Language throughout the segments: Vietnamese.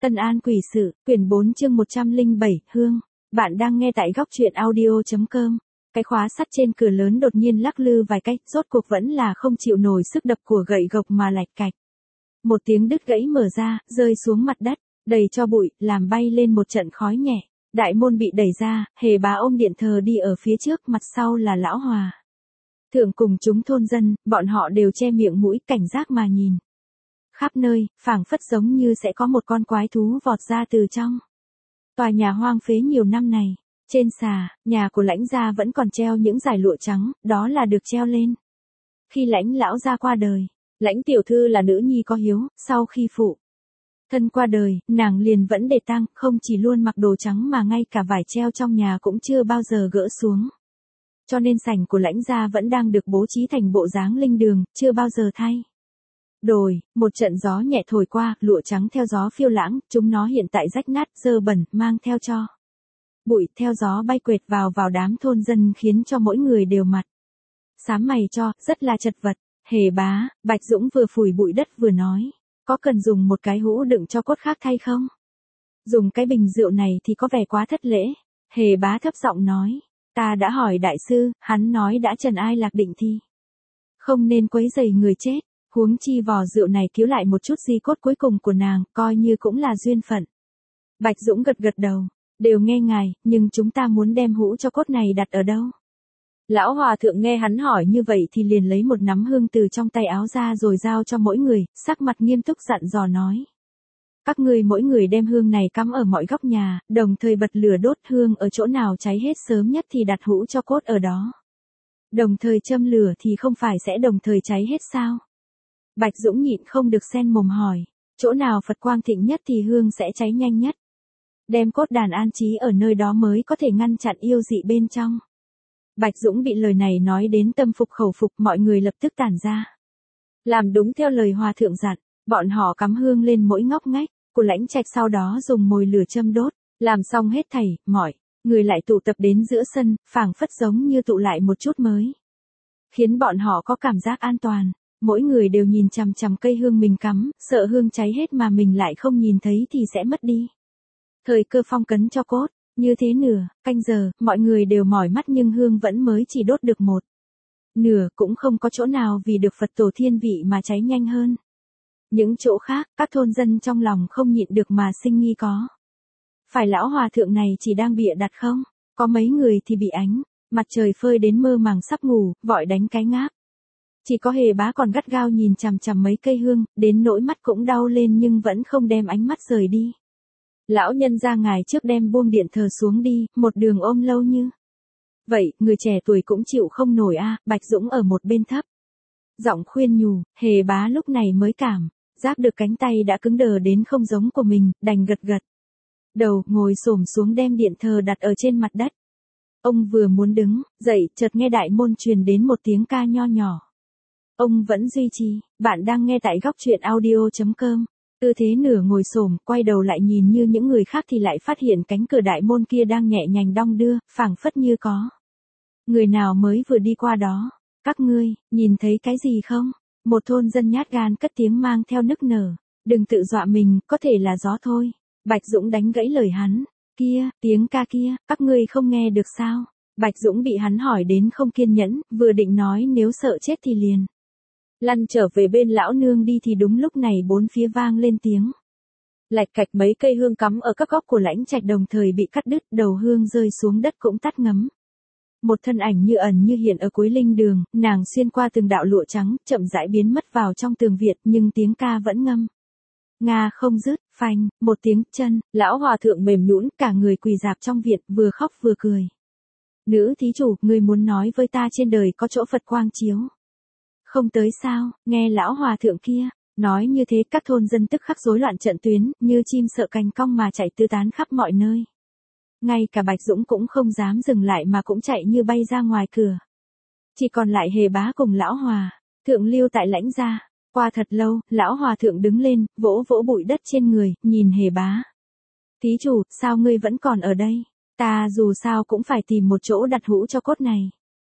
Tân An Quỷ Sự, quyển 4 chương 107, Hương. Bạn đang nghe tại góc truyện audio.com. Cái khóa sắt trên cửa lớn đột nhiên lắc lư vài cách, rốt cuộc vẫn là không chịu nổi sức đập của gậy gộc mà lạch cạch. Một tiếng đứt gãy mở ra, rơi xuống mặt đất, đầy cho bụi, làm bay lên một trận khói nhẹ. Đại môn bị đẩy ra, Hề Bá ôm điện thờ đi ở phía trước, mặt sau là Lão Hòa Thượng cùng chúng thôn dân, bọn họ đều che miệng mũi cảnh giác mà nhìn. Khắp nơi, phảng phất giống như sẽ có một con quái thú vọt ra từ trong tòa nhà hoang phế nhiều năm này. Trên xà, nhà của Lãnh gia vẫn còn treo những dải lụa trắng, đó là được treo lên khi Lãnh lão gia qua đời. Lãnh tiểu thư là nữ nhi có hiếu, sau khi phụ thân qua đời, nàng liền vẫn để tang, không chỉ luôn mặc đồ trắng mà ngay cả vải treo trong nhà cũng chưa bao giờ gỡ xuống. Cho nên sảnh của Lãnh gia vẫn đang được bố trí thành bộ dáng linh đường, chưa bao giờ thay đổi. Một trận gió nhẹ thổi qua, lụa trắng theo gió phiêu lãng, chúng nó hiện tại rách nát, dơ bẩn, mang theo cho bụi theo gió bay quệt vào đám thôn dân, khiến cho mỗi người đều mặt xám mày cho, rất là chật vật. Hề Bá, Bạch Dũng vừa phủi bụi đất vừa nói, có cần dùng một cái hũ đựng cho cốt khác thay không? Dùng cái bình rượu này thì có vẻ quá thất lễ. Hề Bá thấp giọng nói, ta đã hỏi đại sư, hắn nói đã trần ai lạc định thì không nên quấy rầy người chết. Huống chi vò rượu này cứu lại một chút di cốt cuối cùng của nàng, coi như cũng là duyên phận. Bạch Dũng gật gật đầu, đều nghe ngài, nhưng chúng ta muốn đem hũ cho cốt này đặt ở đâu? Lão Hòa Thượng nghe hắn hỏi như vậy thì liền lấy một nắm hương từ trong tay áo ra rồi giao cho mỗi người, sắc mặt nghiêm túc dặn dò nói. Các ngươi mỗi người đem hương này cắm ở mọi góc nhà, đồng thời bật lửa đốt hương ở chỗ nào cháy hết sớm nhất thì đặt hũ cho cốt ở đó. Đồng thời châm lửa thì không phải sẽ đồng thời cháy hết sao? Bạch Dũng nhịn không được xen mồm hỏi, chỗ nào Phật quang thịnh nhất thì hương sẽ cháy nhanh nhất. Đem cốt đàn an trí ở nơi đó mới có thể ngăn chặn yêu dị bên trong. Bạch Dũng bị lời này nói đến tâm phục khẩu phục, mọi người lập tức tản ra. Làm đúng theo lời Hòa Thượng dặn, bọn họ cắm hương lên mỗi ngóc ngách của Lãnh Trạch, sau đó dùng mồi lửa châm đốt, làm xong hết thảy, mọi người lại tụ tập đến giữa sân, phảng phất giống như tụ lại một chút mới. Khiến bọn họ có cảm giác an toàn. Mỗi người đều nhìn chằm chằm cây hương mình cắm, sợ hương cháy hết mà mình lại không nhìn thấy thì sẽ mất đi thời cơ phong cấn cho cốt. Như thế nửa canh giờ, mọi người đều mỏi mắt nhưng hương vẫn mới chỉ đốt được một nửa, cũng không có chỗ nào vì được Phật tổ thiên vị mà cháy nhanh hơn. Những chỗ khác, các thôn dân trong lòng không nhịn được mà sinh nghi có phải Lão Hòa Thượng này chỉ đang bịa đặt không? Có mấy người thì bị ánh mặt trời phơi đến mơ màng sắp ngủ, vội đánh cái ngáp. Chỉ có Hề Bá còn gắt gao nhìn chằm chằm mấy cây hương, đến nỗi mắt cũng đau lên nhưng vẫn không đem ánh mắt rời đi. Lão nhân ra ngài trước đem buông điện thờ xuống đi, một đường ôm lâu như vậy, người trẻ tuổi cũng chịu không nổi a. Bạch Dũng ở một bên thấp giọng khuyên nhủ. Hề Bá lúc này mới cảm giác được cánh tay đã cứng đờ đến không giống của mình, đành gật gật đầu, ngồi xổm xuống đem điện thờ đặt ở trên mặt đất. Ông vừa muốn đứng dậy, chợt nghe đại môn truyền đến một tiếng ca nho nhỏ. Ông vẫn duy trì. Bạn đang nghe tại góc truyện audio.com. Tư thế nửa ngồi xổm, quay đầu lại nhìn như những người khác thì lại phát hiện cánh cửa đại môn kia đang nhẹ nhàng đong đưa, phảng phất như có người nào mới vừa đi qua đó. Các ngươi nhìn thấy cái gì không? Một thôn dân nhát gan cất tiếng mang theo nức nở. Đừng tự dọa mình, có thể là gió thôi. Bạch Dũng đánh gãy lời hắn. Kia, tiếng ca kia, các ngươi không nghe được sao? Bạch Dũng bị hắn hỏi đến không kiên nhẫn, vừa định nói nếu sợ chết thì liền lăn trở về bên lão nương đi thì đúng lúc này bốn phía vang lên tiếng lạch cạch, mấy cây hương cắm ở các góc của Lãnh Trạch đồng thời bị cắt đứt, đầu hương rơi xuống đất cũng tắt ngấm. Một thân ảnh như ẩn như hiện ở cuối linh đường, nàng xuyên qua từng đạo lụa trắng, chậm rãi biến mất vào trong tường viện, nhưng tiếng ca vẫn ngâm nga không dứt. Phanh, một tiếng chân, Lão Hòa Thượng mềm nhũn, cả người quỳ rạp trong viện, vừa khóc vừa cười. Nữ thí chủ, ngươi muốn nói với ta trên đời có chỗ Phật quang chiếu không tới sao? Nghe Lão Hòa Thượng kia nói như thế, các thôn dân tức khắc rối loạn trận tuyến, như chim sợ cành cong mà chạy tứ tán khắp mọi nơi. Ngay cả Bạch Dũng cũng không dám dừng lại mà cũng chạy như bay ra ngoài cửa. Chỉ còn lại Hề Bá cùng Lão Hòa Thượng lưu tại Lãnh gia. Qua thật lâu, Lão Hòa Thượng đứng lên, vỗ vỗ bụi đất trên người, nhìn Hề Bá. Thí chủ, sao ngươi vẫn còn ở đây? Ta dù sao cũng phải tìm một chỗ đặt hũ cho cốt này.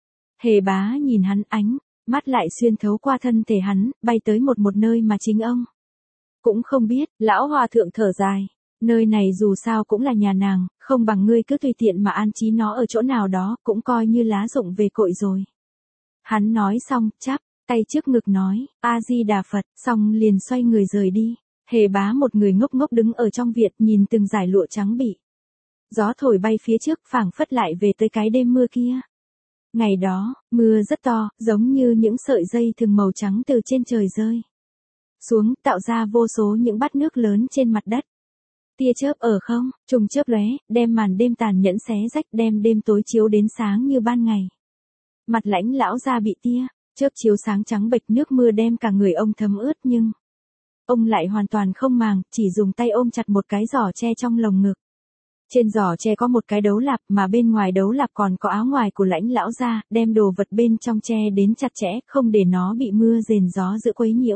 Hề Bá nhìn hắn, ánh mắt lại xuyên thấu qua thân thể hắn, bay tới một nơi mà chính ông cũng không biết. Lão Hòa Thượng thở dài, Nơi này dù sao cũng là nhà nàng, không bằng ngươi cứ tùy tiện mà an trí nó ở chỗ nào đó, cũng coi như lá rụng về cội rồi. Hắn nói xong, chắp tay trước ngực nói, A-di-đà Phật, xong liền xoay người rời đi. Hề Bá một người ngốc ngốc đứng ở trong viện nhìn từng dải lụa trắng bị gió thổi bay phía trước, phảng phất lại về tới cái đêm mưa kia. Ngày đó, mưa rất to, giống như những sợi dây thừng màu trắng từ trên trời rơi xuống, tạo ra vô số những bát nước lớn trên mặt đất. Tia chớp ở không trung chớp lóe, đem màn đêm tàn nhẫn xé rách, đem đêm tối chiếu đến sáng như ban ngày. Mặt Lãnh lão gia bị tia chớp chiếu sáng trắng bệch, nước mưa đem cả người ông thấm ướt, nhưng ông lại hoàn toàn không màng, chỉ dùng tay ôm chặt một cái giỏ tre trong lồng ngực. Trên giỏ tre có một cái đấu lạp, mà bên ngoài đấu lạp còn có áo ngoài của Lãnh lão gia, đem đồ vật bên trong tre đến chặt chẽ, không để nó bị mưa rền gió giữa quấy nhiễu.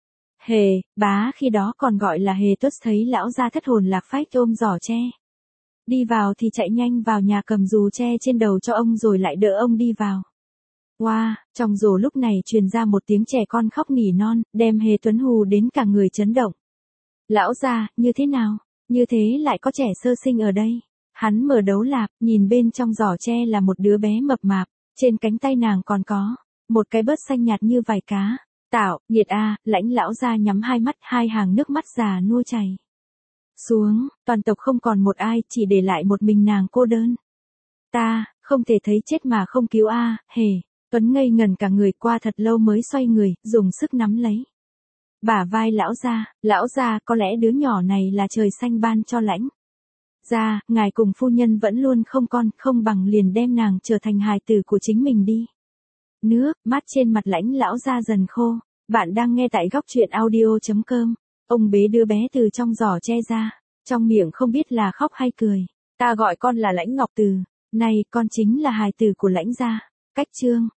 Hề Bá khi đó còn gọi là Hề Tuất thấy lão gia thất hồn lạc phách ôm giỏ tre đi vào thì chạy nhanh vào nhà cầm dù tre trên đầu cho ông rồi lại đỡ ông đi vào. Wow, trong rổ lúc này truyền ra một tiếng trẻ con khóc nỉ non, đem Hề Tuấn hù đến cả người chấn động. Lão gia, như thế nào? Như thế lại có trẻ sơ sinh ở đây. Hắn mở đấu lạp, nhìn bên trong giỏ tre là một đứa bé mập mạp, trên cánh tay nàng còn có một cái bớt xanh nhạt như vảy cá. Tạo, nhiệt a, Lãnh lão gia nhắm hai mắt, hai hàng nước mắt già nua chảy xuống, toàn tộc không còn một ai, chỉ để lại một mình nàng cô đơn. Ta, không thể thấy chết mà không cứu a. Hề Tuấn ngây ngần cả người, qua thật lâu mới xoay người, dùng sức nắm lấy bả vai lão gia, có lẽ đứa nhỏ này là trời xanh ban cho Lãnh gia, ngài cùng phu nhân vẫn luôn không con, không bằng liền đem nàng trở thành hài tử của chính mình đi. Nước mắt trên mặt Lãnh lão gia dần khô. Bạn đang nghe tại góc truyện audio.com. Ông bế đứa bé từ trong giỏ tre ra, trong miệng không biết là khóc hay cười. Ta gọi con là Lãnh Ngọc từ nay con chính là hài tử của Lãnh gia. Cách chương